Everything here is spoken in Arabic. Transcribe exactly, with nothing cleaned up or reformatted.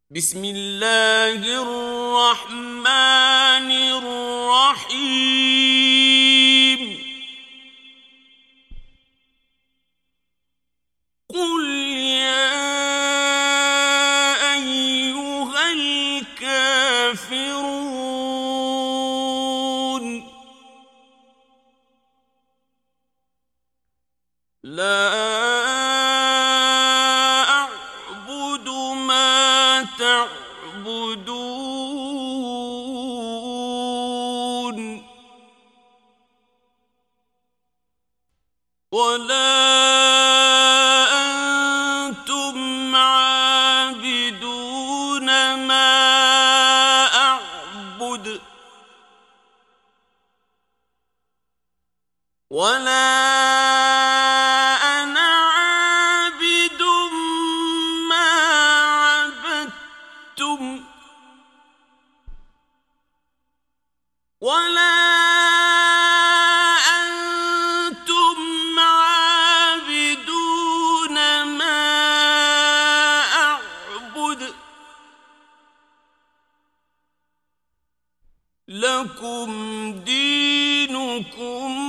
بسم الله الرحمن الرحيم قل يا أيها الكافرون لا أعبد ما تعبدون ولا أنتم عابدون ما أعبد ولا أنا عابد ما عبدتم ولا أنتم عابدون ما أعبد لكم دينكم